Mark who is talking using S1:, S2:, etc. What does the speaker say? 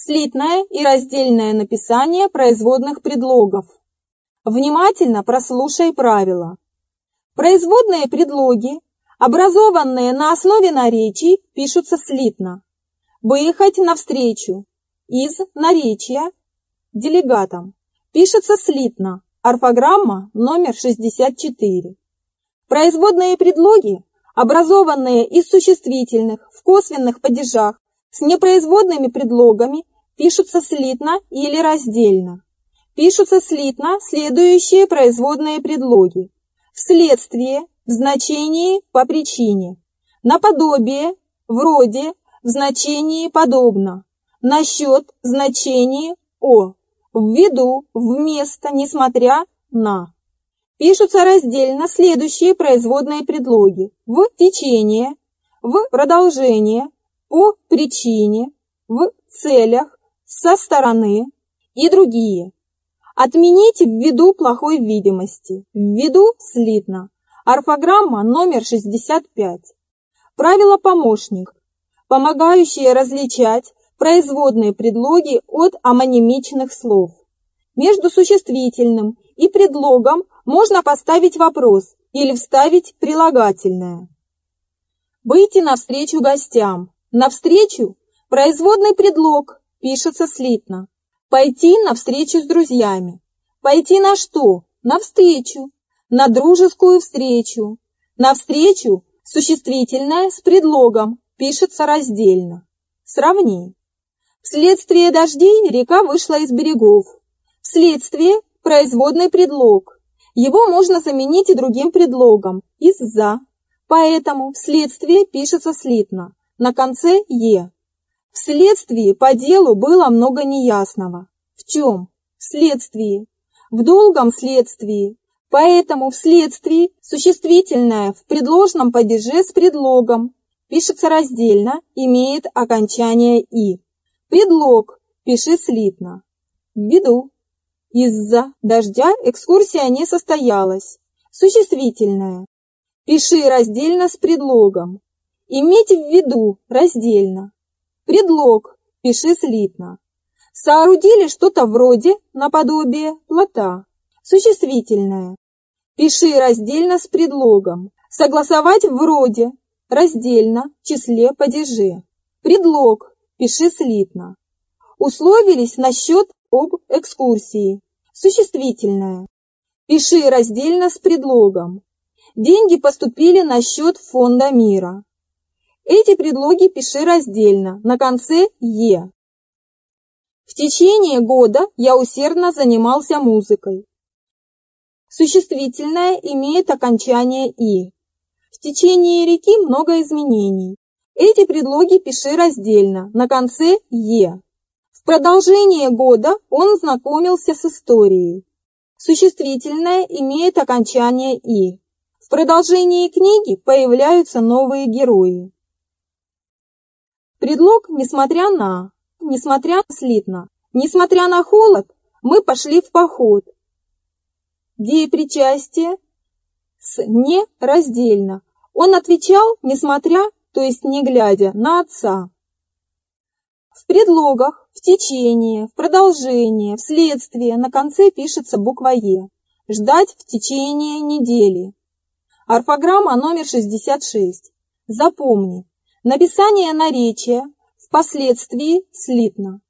S1: Слитное и раздельное написание производных предлогов. Внимательно прослушай правила. Производные предлоги, образованные на основе наречий, пишутся слитно. Выехать навстречу из наречия делегатам пишется слитно. Орфограмма номер 64. Производные предлоги, образованные из существительных в косвенных падежах с непроизводными предлогами, пишутся слитно или раздельно. Пишутся слитно следующие производные предлоги: вследствие, в значении по причине, наподобие, вроде, в значении подобно, насчет, в значении о, ввиду, вместо, несмотря на. Пишутся раздельно следующие производные предлоги: в течение, в продолжение, по причине, в целях, со стороны и другие. Отменить ввиду плохой видимости. Ввиду слитно. Орфограмма номер 65. Правило-помощник, помогающее различать производные предлоги от омонимичных слов. Между существительным и предлогом можно поставить вопрос или вставить прилагательное. Выйти навстречу гостям. Навстречу производный предлог пишется слитно. Пойти навстречу с друзьями. Пойти на что? Навстречу. На дружескую встречу. Навстречу существительное с предлогом пишется раздельно. Сравни. Вследствие дождей река вышла из берегов. Вследствие производный предлог. Его можно заменить и другим предлогом из-за. Поэтому вследствие пишется слитно. На конце «е». Вследствие по делу было много неясного. В чем? Вследствие. В долгом следствии. Поэтому вследствие существительное в предложном падеже с предлогом пишется раздельно, имеет окончание «и». Предлог пиши слитно. Ввиду. Из-за дождя экскурсия не состоялась. Существительное. Пиши раздельно с предлогом. Иметь в виду раздельно. Предлог пиши слитно. Соорудили что-то вроде, наподобие, плота. Существительное. Пиши раздельно с предлогом. Согласовать вроде, раздельно, в числе падеже. Предлог пиши слитно. Условились насчет об экскурсии. Существительное. Пиши раздельно с предлогом. Деньги поступили на счет фонда мира. Эти предлоги пиши раздельно, на конце «е». В течение года я усердно занимался музыкой. Существительное имеет окончание «и». В течение реки много изменений. Эти предлоги пиши раздельно, на конце «е». В продолжение года он знакомился с историей. Существительное имеет окончание «и». В продолжении книги появляются новые герои. Предлог «несмотря на», «несмотря слитно», «несмотря на холод, мы пошли в поход». Деепричастие с «не» раздельно. Он отвечал «несмотря», то есть не глядя, на отца. В предлогах в течение, в продолжение, вследствие на конце пишется буква «е». Ждать в течение недели. Орфограмма номер 66. Запомни. Написание наречия впоследствии слитно.